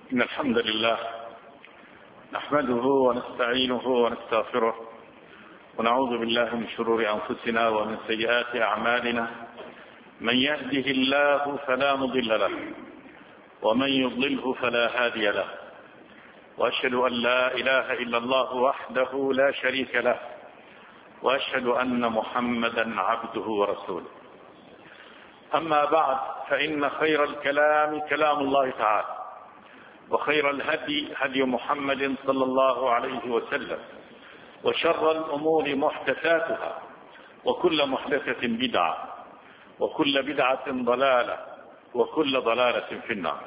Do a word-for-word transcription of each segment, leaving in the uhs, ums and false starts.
إن الحمد لله نحمده ونستعينه ونستغفره ونعوذ بالله من شرور أنفسنا ومن سيئات أعمالنا. من يهده الله فلا مضل له ومن يضلله فلا هادي له، وأشهد أن لا إله إلا الله وحده لا شريك له، وأشهد أن محمدا عبده ورسوله. أما بعد، فإن خير الكلام كلام الله تعالى، وخير الهدي هدي محمد صلى الله عليه وسلم، وشر الأمور محدثاتها، وكل محدثة بدعة، وكل بدعة ضلالة، وكل ضلالة في النار.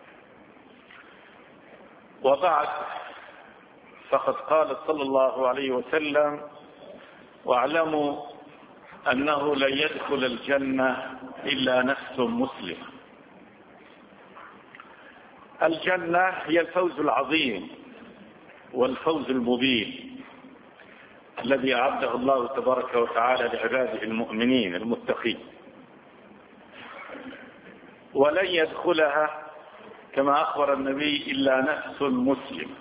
وبعد، فقد قال صلى الله عليه وسلم: واعلموا أنه لن يدخل الجنة إلا نفس مسلمة. الجنة هي الفوز العظيم والفوز المبين الذي أعده الله تبارك وتعالى لعباده المؤمنين المتقين، ولن يدخلها كما أخبر النبي إلا نفس مسلم.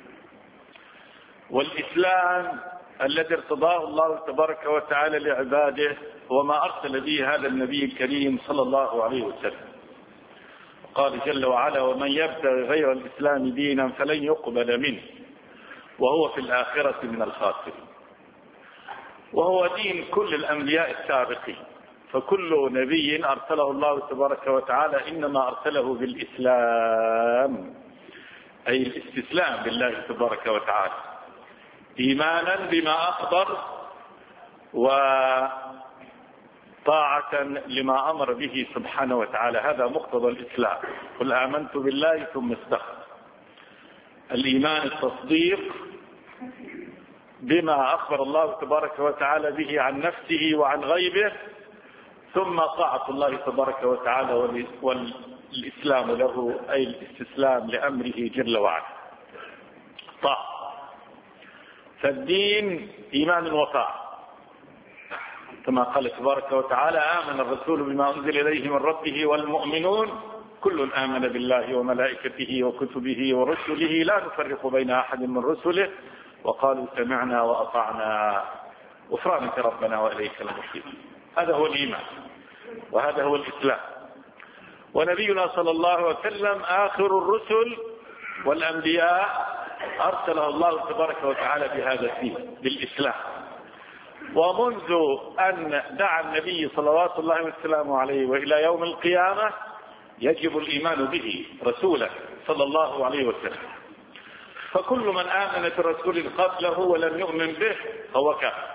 والإسلام الذي ارتضاه الله تبارك وتعالى لعباده وما أرسل به هذا النبي الكريم صلى الله عليه وسلم. قال جل وعلا: ومن يبتغي غير الإسلام دينا فلن يقبل منه وهو في الآخرة من الخاسرين. وهو دين كل الأنبياء السابقين، فكل نبي أرسله الله تبارك وتعالى إنما أرسله بالإسلام، أي الاستسلام لله تبارك وتعالى، إيمانا بما أخبر وطاعة لما أمر به سبحانه وتعالى. هذا مقتضى الإسلام: قل آمنت بالله ثم استقم. الإيمان التصديق بما أخبر الله تبارك وتعالى به عن نفسه وعن غيبه، ثم طاعة الله تبارك وتعالى والإسلام له، أي الاستسلام لأمره جل وعلا. طاعة. فالدين إيمان وطاعة، كما قال تبارك وتعالى: آمن الرسول بما أنزل إليه من ربه والمؤمنون كل آمن بالله وملائكته وكتبه ورسله لا نفرق بين أحد من رسله وقالوا سمعنا وأطعنا غفرانك ربنا وإليك المصير. هذا هو الإيمان، وهذا هو الإسلام. ونبينا صلى الله عليه وسلم آخر الرسل والأنبياء أرسله الله تبارك وتعالى بهذا الدين، بالإسلام. ومنذ أن دعا النبي صلوات الله وسلامه عليه وإلى يوم القيامة يجب الإيمان به رسوله صلى الله عليه وسلم. فكل من آمن برسول قبله ولم يؤمن به فهو كافر،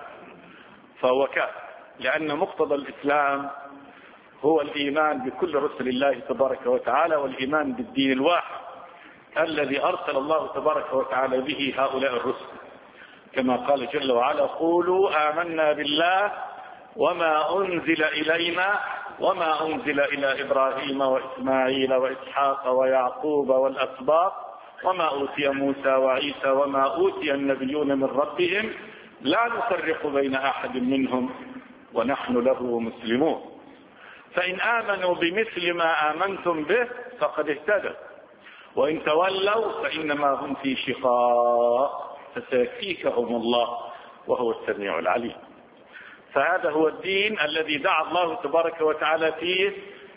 فهو كافر، لأن مقتضى الإسلام هو الإيمان بكل رسل الله تبارك وتعالى، والإيمان بالدين الواحد الذي أرسل الله تبارك وتعالى به هؤلاء الرسل، كما قال جل وعلا: قولوا آمنا بالله وما أنزل إلينا وما أنزل إلى إبراهيم وإسماعيل وإسحاق ويعقوب والأسباط وما أوتي موسى وعيسى وما أوتي النبيون من ربهم لا نفرق بين أحد منهم ونحن له مسلمون. فإن آمنوا بمثل ما آمنتم به فقد اهتدوا، وإن تولوا فإنما هم في شقاق فسيكفيكهم الله وهو السميع العليم. فهذا هو الدين الذي دعا الله تبارك وتعالى فيه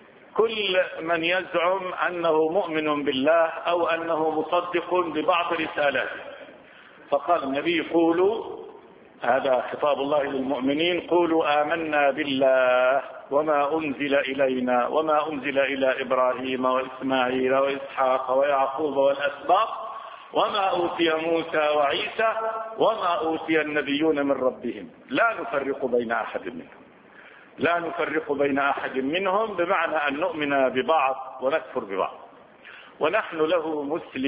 كل من يزعم أنه مؤمن بالله أو أنه مصدق ببعض رسالاته. فقال النبي: قولوا، هذا خطاب الله للمؤمنين، قولوا آمنا بالله وما أنزل إلينا وما أنزل إلى إبراهيم وإسماعيل وإسحاق ويعقوب والأسباط وما أوتي موسى وعيسى وما أوتي النبيون من ربهم لا نفرق بين أحد منهم. لا نفرق بين أحد منهم بمعنى أن نؤمن ببعض ونكفر ببعض، ونحن له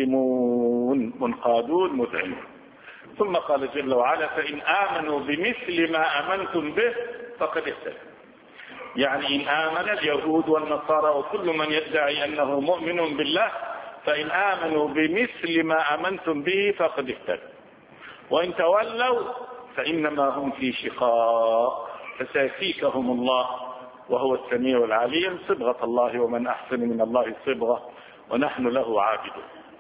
مسلمون منقادون مذعنون. ثم قال جل وعلا: فإن آمنوا بمثل ما آمنتم به فقد اهتدوا. يعني إن آمن اليهود والنصارى وكل من يدعي أنه مؤمن بالله، فإن آمنوا بمثل ما آمنتم به فقد اهتدوا، وإن تولوا فإنما هم في شقاق فسيكفيكهم الله وهو السميع العليم. صبغة الله ومن أحسن من الله صبغة ونحن له عابدون.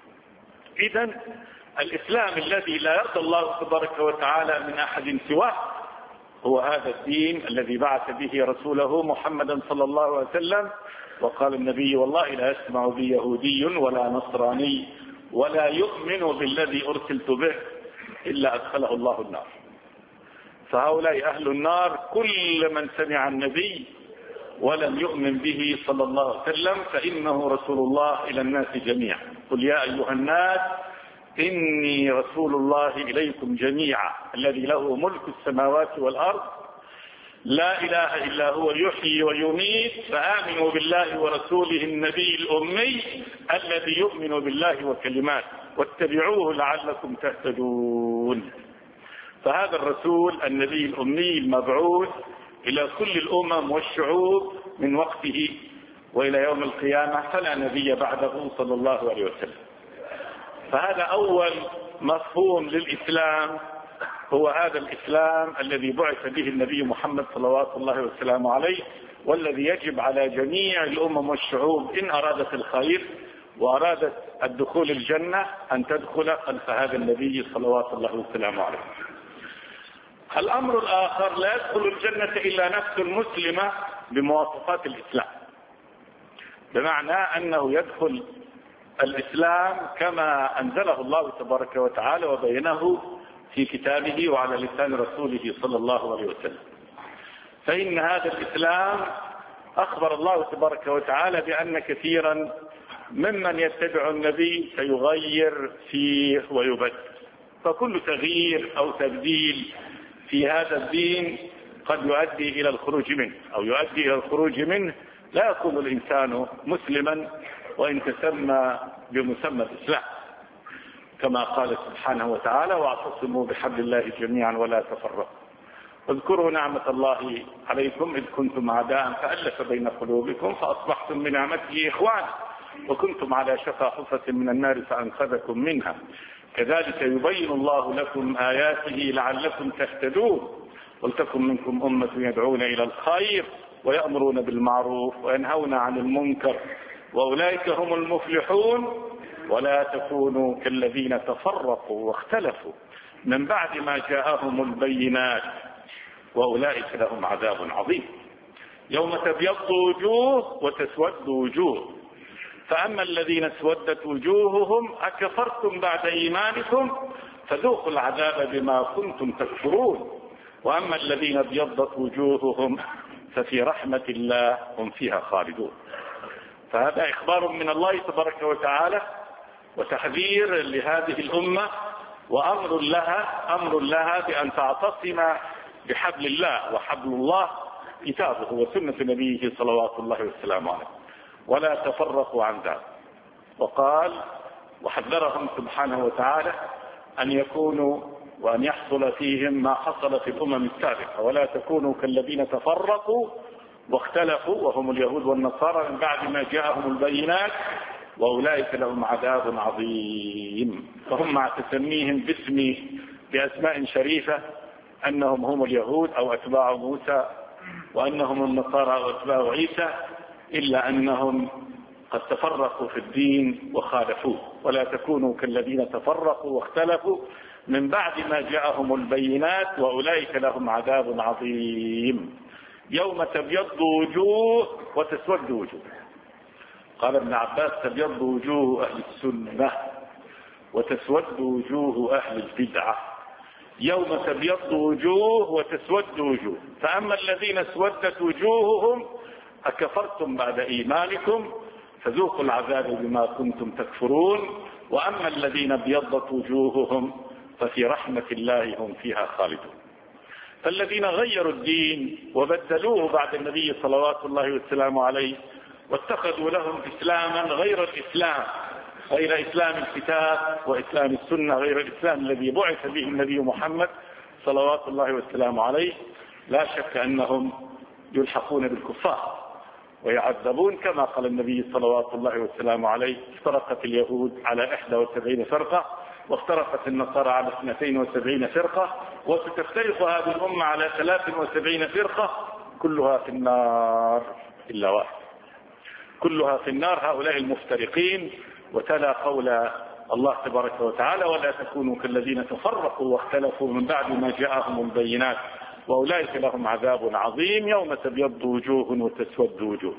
إذن الإسلام الذي لا يرضى الله تبارك وتعالى من أحد سواه هو هذا الدين الذي بعث به رسوله محمدا صلى الله عليه وسلم. وقال النبي: والله لا يسمع بي يهودي ولا نصراني ولا يؤمن بالذي أرسلت به إلا أدخله الله النار. فهؤلاء أهل النار كل من سمع النبي ولم يؤمن به صلى الله عليه وسلم فإنه رسول الله إلى الناس جميعا. قل يا أيها الناس إني رسول الله إليكم جميعا الذي له ملك السماوات والأرض لا إله إلا هو يحيي ويميت فآمنوا بالله ورسوله النبي الأمي الذي يؤمن بالله وكلماته واتبعوه لعلكم تهتدون. فهذا الرسول النبي الأمي المبعوث إلى كل الأمم والشعوب من وقته وإلى يوم القيامة فلا نبي بعده صلى الله عليه وسلم. فهذا أول مفهوم للإسلام، هو هذا الإسلام الذي بعث به النبي محمد صلوات الله وسلامه عليه، والذي يجب على جميع الأمم والشعوب إن أرادت الخير وأرادت الدخول الجنة أن تدخل خلف هذا النبي صلوات الله وسلامه عليه. الأمر الآخر: لا يدخل الجنة إلا نفس مسلمة بمواصفات الإسلام، بمعنى أنه يدخل الإسلام كما أنزله الله تبارك وتعالى وبينه في كتابه وعلى لسان رسوله صلى الله عليه وسلم. فإن هذا الإسلام أخبر الله تبارك وتعالى بأن كثيرا ممن يتبع النبي سيغير فيه ويبدل، فكل تغيير أو تبديل في هذا الدين قد يؤدي إلى الخروج منه أو يؤدي إلى الخروج منه. لا يكون الإنسان مسلما وإن تسمى بمسمى الإسلام، كما قال سبحانه وتعالى: واعتصموا بحبل الله جميعا ولا تفرقوا. اذكروا نعمة الله عليكم إذ كنتم أعداء فألف بين قلوبكم فأصبحتم بنعمته إخوانا وكنتم على شفا حفرة من النار فأنقذكم منها كذلك يبين الله لكم آياته لعلكم تهتدون ولتكن منكم أمة يدعون إلى الخير ويأمرون بالمعروف وينهون عن المنكر وأولئك هم المفلحون ولا تكونوا كالذين تفرقوا واختلفوا من بعد ما جاءهم البينات وأولئك لهم عذاب عظيم. يوم تبيض وجوه وتسود وجوه، فأما الذين اسودت وجوههم أكفرتم بعد إيمانكم فذوقوا العذاب بما كنتم تكفرون، وأما الذين ابيضت وجوههم ففي رحمة الله هم فيها خالدون. فهذا إخبار من الله تبارك وتعالى وتحذير لهذه الأمة وأمر لها أمر لها بأن تعتصم بحبل الله، وحبل الله كتابه وسنة نبيه صلوات الله وسلامه عليه، ولا تفرقوا عن ذلك. وقال وحذرهم سبحانه وتعالى أن يكونوا وأن يحصل فيهم ما حصل في الأمم السابقة، ولا تكونوا كالذين تفرقوا واختلفوا وهم اليهود والنصارى من بعد ما جاءهم البينات وأولئك لهم عذاب عظيم. فهم مع تسميهم باسم بأسماء شريفة أنهم هم اليهود أو أتباع موسى وأنهم النصارى أو أتباع عيسى، إلا أنهم قد تفرقوا في الدين وخالفوه. ولا تكونوا كالذين تفرقوا واختلفوا من بعد ما جاءهم البينات وأولئك لهم عذاب عظيم. يوم تبيض وجوه وتسود وجوه. قال ابن عباس: تبيض وجوه أهل السنة وتسود وجوه أهل البدعة. يوم تبيض وجوه وتسود وجوه، فأما الذين اسودت وجوههم أكفرتم بعد إيمانكم فذوقوا العذاب بما كنتم تكفرون، وأما الذين ابيضت وجوههم ففي رحمة الله هم فيها خالدون. فالذين غيروا الدين وبدلوه بعد النبي صلوات الله وسلامه عليه واتخذوا لهم إسلاما غير الإسلام، غير إسلام الكتاب وإسلام السنة، غير الإسلام الذي بعث به النبي محمد صلوات الله وسلامه عليه، لا شك أنهم يلحقون بالكفار ويعذبون كما قال النبي صلوات الله وسلامه عليه: افترقت اليهود على إحدى وسبعين فرقة وافترقت النصارى على اثنتين وسبعين فرقة وستفترق هذه الأمة على ثلاث وسبعين فرقة كلها في النار إلا واحد، كلها في النار هؤلاء المفترقين. وتلا قول الله تبارك وتعالى: ولا تكونوا كالذين تفرقوا واختلفوا من بعد ما جاءهم البينات وأولئك لهم عذاب عظيم يوم تبيض وجوه وتسود وجوه.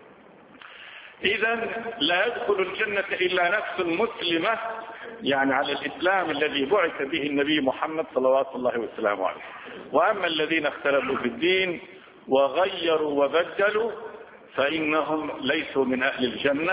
إذا لا يدخل الجنة إلا نفس مسلمة، يعني على الإسلام الذي بعث به النبي محمد صلوات الله وسلامه عليه. وأما الذين اختلفوا في الدين وغيروا وبدلوا فإنهم ليسوا من أهل الجنة،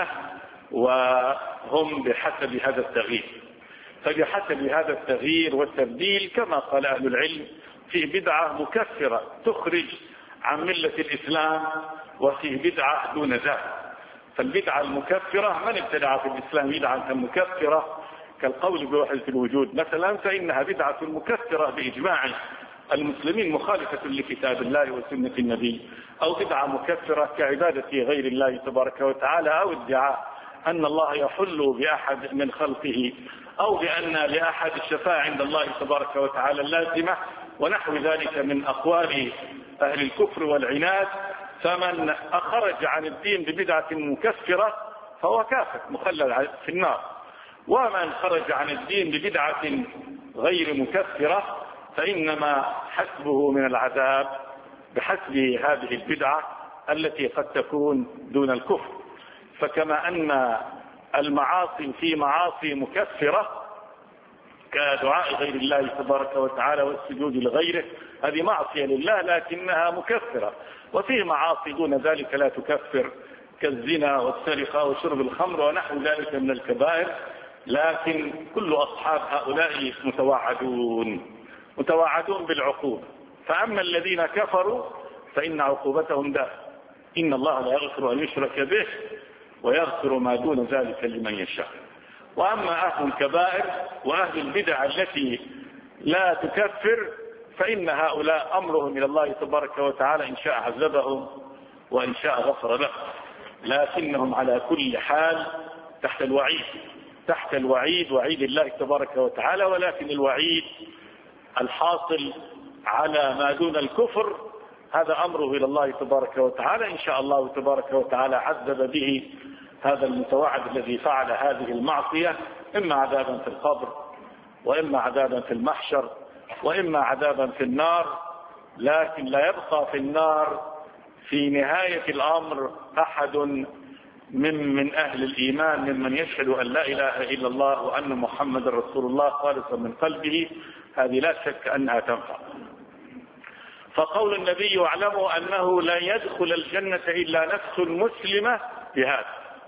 وهم بحسب هذا التغيير. فبحسب هذا التغيير والتبديل كما قال أهل العلم فيه بدعة مكفرة تخرج عن ملة الإسلام، وفيه بدعة دون ذلك. فالبدعة المكفرة من ابتدع في الإسلام بدعة مكفرة كالقول بوحدة الوجود مثلا فإنها بدعة مكفرة بإجماع المسلمين مخالفة لكتاب الله وسنة النبي، أو بدعة مكفرة كعبادة غير الله تبارك وتعالى، أو ادعاء أن الله يحل بأحد من خلقه، أو بأن لأحد الشفاعة عند الله تبارك وتعالى اللازمة، ونحو ذلك من أقوال أهل الكفر والعناد. فمن أخرج عن الدين ببدعة مكفرة فهو كافر مخلد في النار، ومن خرج عن الدين ببدعة غير مكفرة فإنما حسبه من العذاب بحسب هذه البدعة التي قد تكون دون الكفر. فكما أن المعاصي في معاصي مكفرة كدعاء غير الله تبارك وتعالى والسجود لغيره، هذه معصية لله لكنها مكفرة، وفيه معاصي دون ذلك لا تكفر كالزنا والسرقة وشرب الخمر ونحو ذلك من الكبائر، لكن كل أصحاب هؤلاء متوعدون متوعدون بالعقوبة. فأما الذين كفروا فإن عقوبتهم دائمة، إن الله لا يغفر أن يشرك به ويغفر ما دون ذلك لمن يشاء. وأما أهل الكبائر وأهل البدع التي لا تكفر فإن هؤلاء أمرهم إلى الله تبارك وتعالى إن شاء عذبهم وإن شاء غفر لهم، لكنهم على كل حال تحت الوعيد تحت الوعيد وعيد الله تبارك وتعالى. ولكن الوعيد الحاصل على ما دون الكفر هذا أمره إلى الله تبارك وتعالى، إن شاء الله تبارك وتعالى عذب به هذا المتوعد الذي فعل هذه المعصية، إما عذابا في القبر، وإما عذابا في المحشر، وإما عذابا في النار. لكن لا يبقى في النار في نهاية الأمر أحد من من أهل الإيمان ممن يشهد أن لا إله إلا الله وأن محمد رسول الله خالصا من قلبه، هذه لا شك أنها تنفع. فقول النبي: اعلموا أنه لا يدخل الجنة إلا نفس مسلمة، بهذا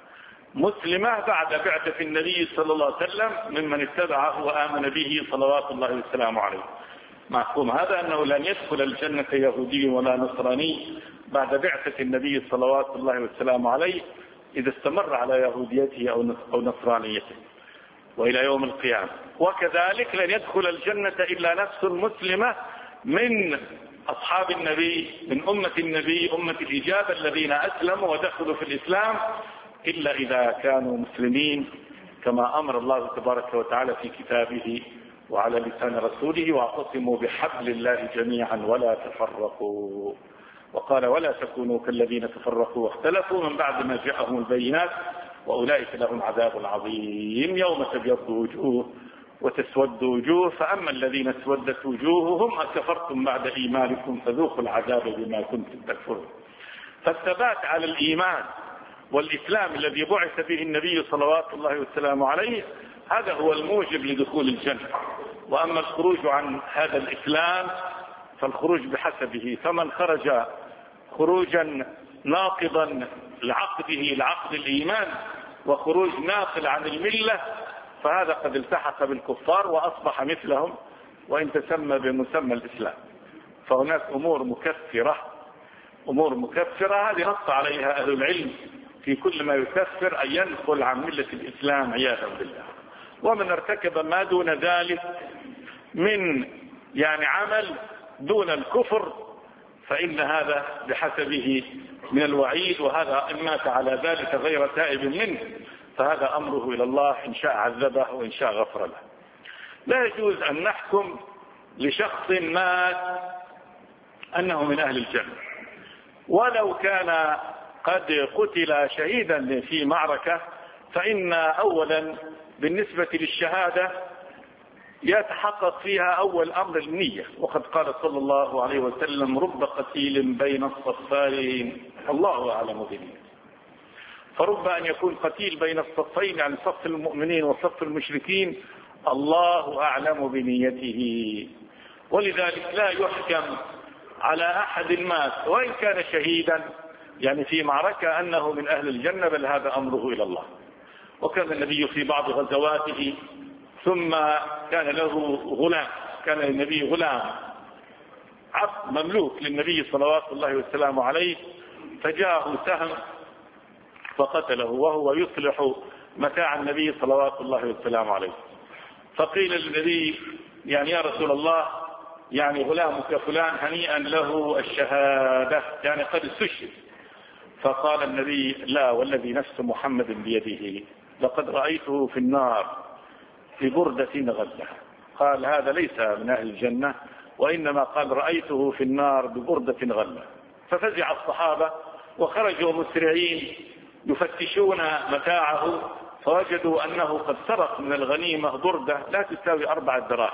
مسلمة بعد بعثة النبي صلى الله عليه وسلم ممن اتبعه وآمن به صلوات الله وسلامه عليه. مفهوم هذا أنه لن يدخل الجنة يهودي ولا نصراني بعد بعثة النبي صلوات الله وسلامه عليه إذا استمر على يهوديته أو نصرانيته وإلى يوم القيامة. وكذلك لن يدخل الجنة إلا نفس مسلمة من أصحاب النبي من أمة النبي أمة الإجابة الذين أسلموا ودخلوا في الإسلام إلا إذا كانوا مسلمين كما أمر الله تبارك وتعالى في كتابه وعلى لسان رسوله: واعتصموا بحبل الله جميعا ولا تفرقوا. وقال: ولا تكونوا كالذين تفرقوا واختلفوا من بعد ما جاءهم البينات وأولئك لهم عذاب عظيم يوم تبيض وجوه وتسود وجوه. فأما الذين اسودت وجوههم أكفرتم بعد إيمانكم فذوقوا العذاب بما كنتم تكفرون. فالثبات على الإيمان والإسلام الذي بعث به النبي صلوات الله وسلامه عليه هذا هو الموجب لدخول الجنة. وأما الخروج عن هذا الإسلام فالخروج بحسبه، فمن خرج خروجا ناقضا لعقده لعقد الإيمان وخروج ناقل عن الملة فهذا قد التحق بالكفار وأصبح مثلهم وإن تسمى بمسمى الإسلام. فهناك أمور مكفرة أمور مكفرة هذه نص عليها أهل العلم في كل ما يكفر أن ينقل عن ملة الإسلام عياذا بالله. ومن ارتكب ما دون ذلك من يعني عمل دون الكفر فإن هذا بحسبه من الوعيد، وهذا إن مات على ذلك غير تائب منه فهذا أمره إلى الله إن شاء عذبه وإن شاء غفر له. لا يجوز أن نحكم لشخص مات أنه من أهل الجنة ولو كان قد قتل شهيدا في معركة، فإن أولا بالنسبة للشهادة يتحقق فيها أول أمر النية، وقد قال صلى الله عليه وسلم رب قتيل بين الصفين الله أعلم بنيته. فرب أن يكون قتيل بين الصفين، يعني صف المؤمنين وصف المشركين، الله أعلم بنيته. ولذلك لا يحكم على أحد مات وإن كان شهيدا يعني في معركة أنه من أهل الجنة، بل هذا أمره إلى الله. وكان النبي في بعض غزواته ثم كان له غلام، كان للنبي غلام عبد مملوك للنبي صلوات الله وسلامه عليه، فجاءه سهم فقتله وهو يصلح متاع النبي صلوات الله وسلامه عليه. فقيل للنبي يعني يا رسول الله يعني غلامك فلان هنيئا له الشهادة، يعني قد استشهد. فقال النبي لا والذي نفس محمد بيده لقد رأيته في النار في بردة غلة. قال هذا ليس من أهل الجنة، وإنما قال رأيته في النار ببردة غلة. ففزع الصحابة وخرجوا مسرعين يفتشون متاعه، فوجدوا أنه قد سرق من الغنيمة بردة لا تساوي أربعة دراهم.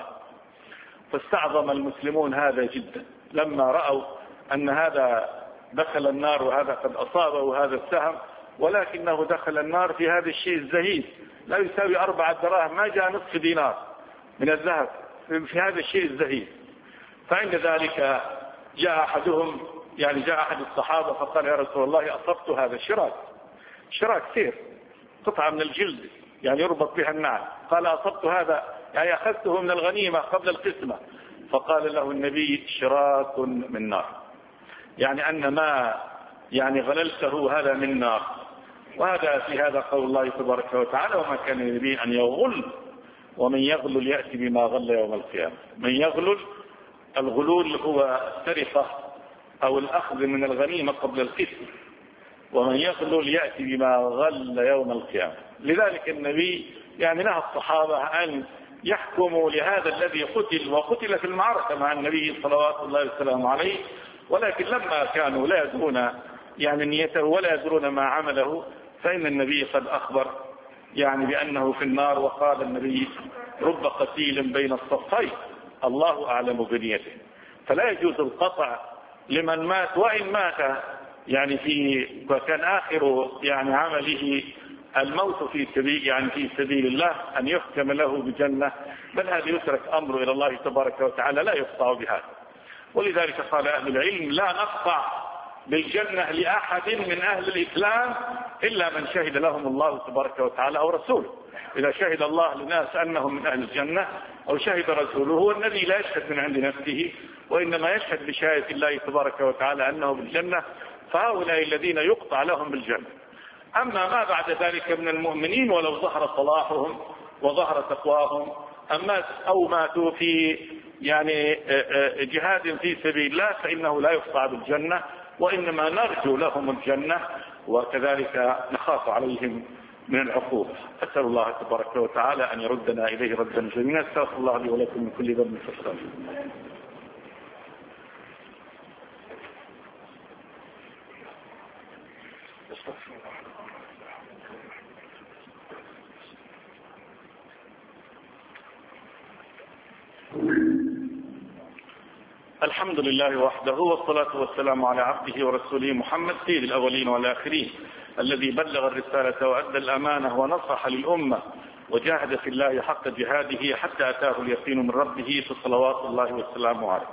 فاستعظم المسلمون هذا جدا لما رأوا أن هذا دخل النار وهذا قد أصابه هذا السهم، ولكنه دخل النار في هذا الشيء الزهيد لا يساوي أربعة دراهم، ما جاء نصف دينار من الذهب في هذا الشيء الزهيد. فعند ذلك جاء أحدهم يعني جاء أحد الصحابة فقال يا رسول الله أصبت هذا الشراك، شراك سير قطعة من الجلد يعني يربط بها النعل. قال أصبت هذا يعني أخذته من الغنيمة قبل القسمة. فقال له النبي شراك من نار، يعني أن ما يعني غللته هذا من نار. وهذا في هذا قول الله تبارك وتعالى وما كان للنبي أن يغل ومن يغلل يأتي بما غل يوم القيامة. من يغلل، الغلول هو السرقة أو الأخذ من الغنيمة قبل القسم، ومن يغلل يأتي بما غل يوم القيامة. لذلك النبي يعني نهى الصحابة أن يحكموا لهذا الذي قتل وقتل في المعركة مع النبي صلوات الله وسلامه عليه، ولكن لما كانوا لا يدرون يعني نيته ولا يدرون ما عمله، فإن النبي قد أخبر يعني بأنه في النار. وقال النبي رب قتيل بين الصفين الله أعلم بنيته. فلا يجوز القطع لمن مات وإن مات يعني في وكان آخر يعني عمله الموت في سبيل يعني في سبيل الله أن يحكم له بجنة، بل هذا يترك أمره إلى الله تبارك وتعالى لا يقطع بهذا. ولذلك قال أهل العلم لا نقطع بالجنة لأحد من أهل الإسلام إلا من شهد لهم الله تبارك وتعالى أو رسوله. إذا شهد الله للناس أنهم من أهل الجنة أو شهد رسوله، هو الذي لا يشهد من عند نفسه وإنما يشهد بشهادة الله تبارك وتعالى أنه بالجنة، فهؤلاء الذين يقطع لهم بالجنة. أما ما بعد ذلك من المؤمنين ولو ظهر صلاحهم وظهر تقواهم أما أو ماتوا في يعني جهاد في سبيل الله فإنه لا يقطع بالجنة، وإنما نرجو لهم الجنة وكذلك نخاف عليهم من العقوبة. أسأل الله تبارك وتعالى أن يردنا إليه ردا جميلا. استغفر الله لي ولكم من كل ذنب فاستغفروه. الحمد لله وحده والصلاة والسلام على عبده ورسوله محمد سيد الأولين والآخرين الذي بلغ الرسالة وأدى الأمانة ونصح للأمة وجاهد في الله حق جهاده حتى أتاه اليقين من ربه فصلوات الله والسلام عليه.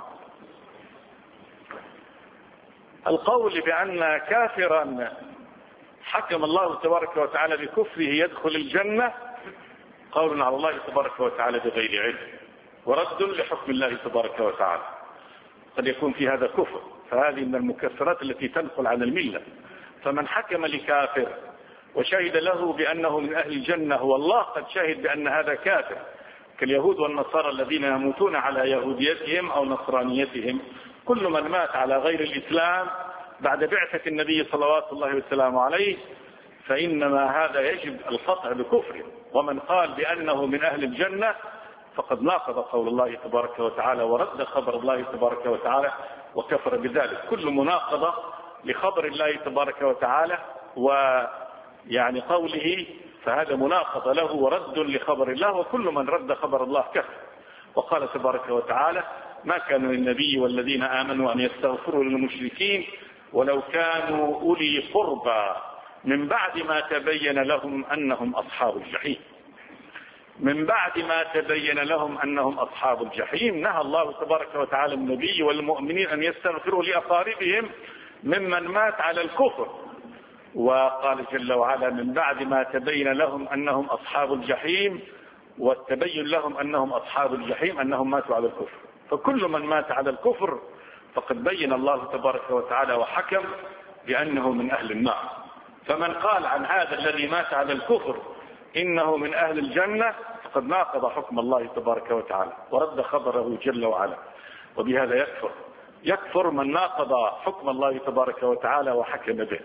القول بأن كافرا حكم الله تبارك وتعالى بكفره يدخل الجنة قول على الله تبارك وتعالى بغير علم ورد لحكم الله تبارك وتعالى. قد يكون في هذا كفر، فهذه من المكفرات التي تنقل عن الملة. فمن حكم لكافر وشهد له بأنه من أهل الجنة والله قد شهد بأن هذا كافر، كاليهود والنصارى الذين يموتون على يهوديتهم أو نصرانيتهم. كل من مات على غير الإسلام بعد بعثة النبي صلوات الله وسلامه عليه فإنما هذا يجب القطع بكفره. ومن قال بأنه من أهل الجنة فقد ناقض قول الله تبارك وتعالى ورد خبر الله تبارك وتعالى وكفر بذلك. كل مناقضة لخبر الله تبارك وتعالى ويعني قوله فهذا مناقضة له ورد لخبر الله، وكل من رد خبر الله كفر. وقال تبارك وتعالى: ما كان للنبي والذين آمنوا أن يستغفروا للمشركين ولو كانوا أولي قربى من بعد ما تبين لهم أنهم أصحاب الجحيم. من بعد ما تبين لهم أنهم أصحاب الجحيم نهى الله تبارك وتعالى النبي والمؤمنين أن يستغفروا لأقاربهم ممن مات على الكفر، وقال جل وعلا: من بعد ما تبين لهم أنهم أصحاب الجحيم، والتبين لهم أنهم أصحاب الجحيم أنهم ماتوا على الكفر. فكل من مات على الكفر فقد بين الله تبارك وتعالى وحكم بأنه من أهل النار. فمن قال عن هذا الذي مات على الكفر إنه من أهل الجنة فقد ناقض حكم الله تبارك وتعالى ورد خبره جل وعلا، وبهذا يكفر يكفر من ناقض حكم الله تبارك وتعالى وحكم به.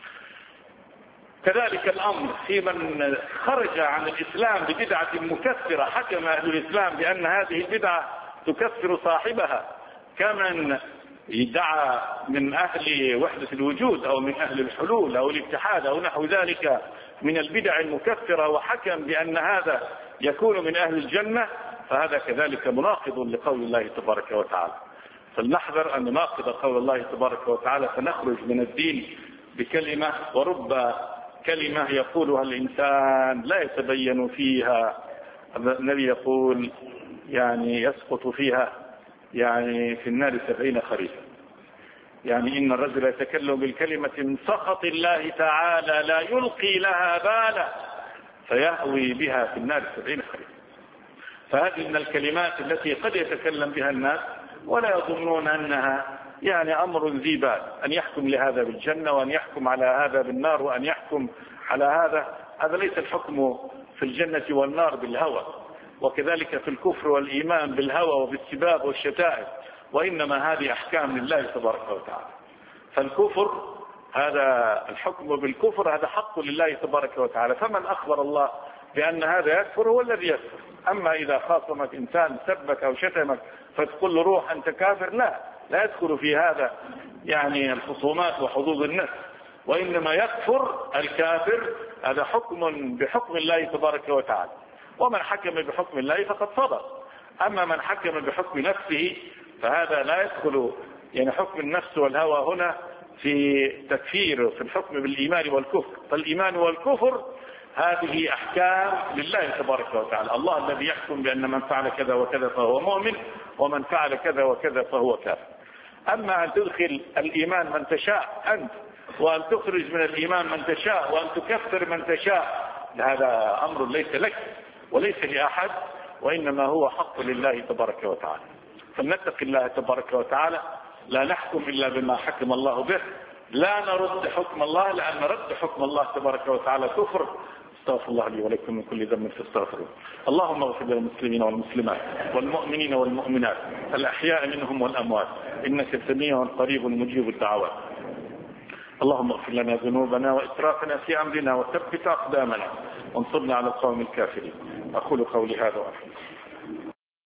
كذلك الأمر في من خرج عن الإسلام ببدعة مكفرة، حكم أهل الإسلام بأن هذه البدعة تكفر صاحبها، كمن يدعى من أهل وحدة الوجود أو من أهل الحلول أو الاتحاد أو نحو ذلك من البدع المكفرة، وحكم بأن هذا يكون من أهل الجنة، فهذا كذلك مناقض لقول الله تبارك وتعالى. فلنحذر أن نناقض قول الله تبارك وتعالى فنخرج من الدين بكلمة، ورب كلمة يقولها الإنسان لا يتبين فيها. النبي يقول يعني يسقط فيها يعني في النار سبعين خريفا، يعني إن الرجل يتكلم بالكلمة من سخط الله تعالى لا يلقي لها بالا فيهوي بها في النار سبعين خريفا. فهذه من الكلمات التي قد يتكلم بها الناس ولا يظنون أنها يعني أمر ذي بال، أن يحكم لهذا بالجنة وأن يحكم على هذا بالنار وأن يحكم على هذا. هذا ليس الحكم في الجنة والنار بالهوى، وكذلك في الكفر والإيمان بالهوى وبالسباب والشتائم، وإنما هذه أحكام لله تبارك وتعالى. فالكفر هذا الحكم بالكفر هذا حق لله تبارك وتعالى، فمن أخبر الله بأن هذا يكفر هو الذي يكفر. أما إذا خاصمك إنسان سبك أو شتمك فتقول له روح أنت كافر، لا لا يدخل في هذا يعني الخصومات وحظوظ النفس، وإنما يكفر الكافر هذا حكم بحكم الله تبارك وتعالى، ومن حكم بحكم الله فقد صدق. أما من حكم بحكم نفسه فهذا لا يدخل يعني حكم النفس والهوى هنا في تكفير في الحكم بالإيمان والكفر. فالإيمان والكفر هذه أحكام لله تبارك وتعالى، الله الذي يحكم بأن من فعل كذا وكذا فهو مؤمن ومن فعل كذا وكذا فهو كافر. أما أن تدخل الإيمان من تشاء أنت، وأن تخرج من الإيمان من تشاء، وأن تكفر من تشاء، هذا أمر ليس لك وليس لأحد، وإنما هو حق لله تبارك وتعالى. فلنتق الله تبارك وتعالى، لا نحكم إلا بما حكم الله به، لا نرد حكم الله، لأن رد حكم الله تبارك وتعالى كفر. استغفر الله لي ولكم من كل ذنب فاستغفروه. اللهم اغفر للمسلمين والمسلمات والمؤمنين والمؤمنات الأحياء منهم والأموات، إنك سميع قريب مجيب الدعوات. اللهم اغفر لنا ذنوبنا وإسرافنا في أمرنا وثبت أقدامنا وانصرنا على القوم الكافرين. أقول قولي هذا وأحمد.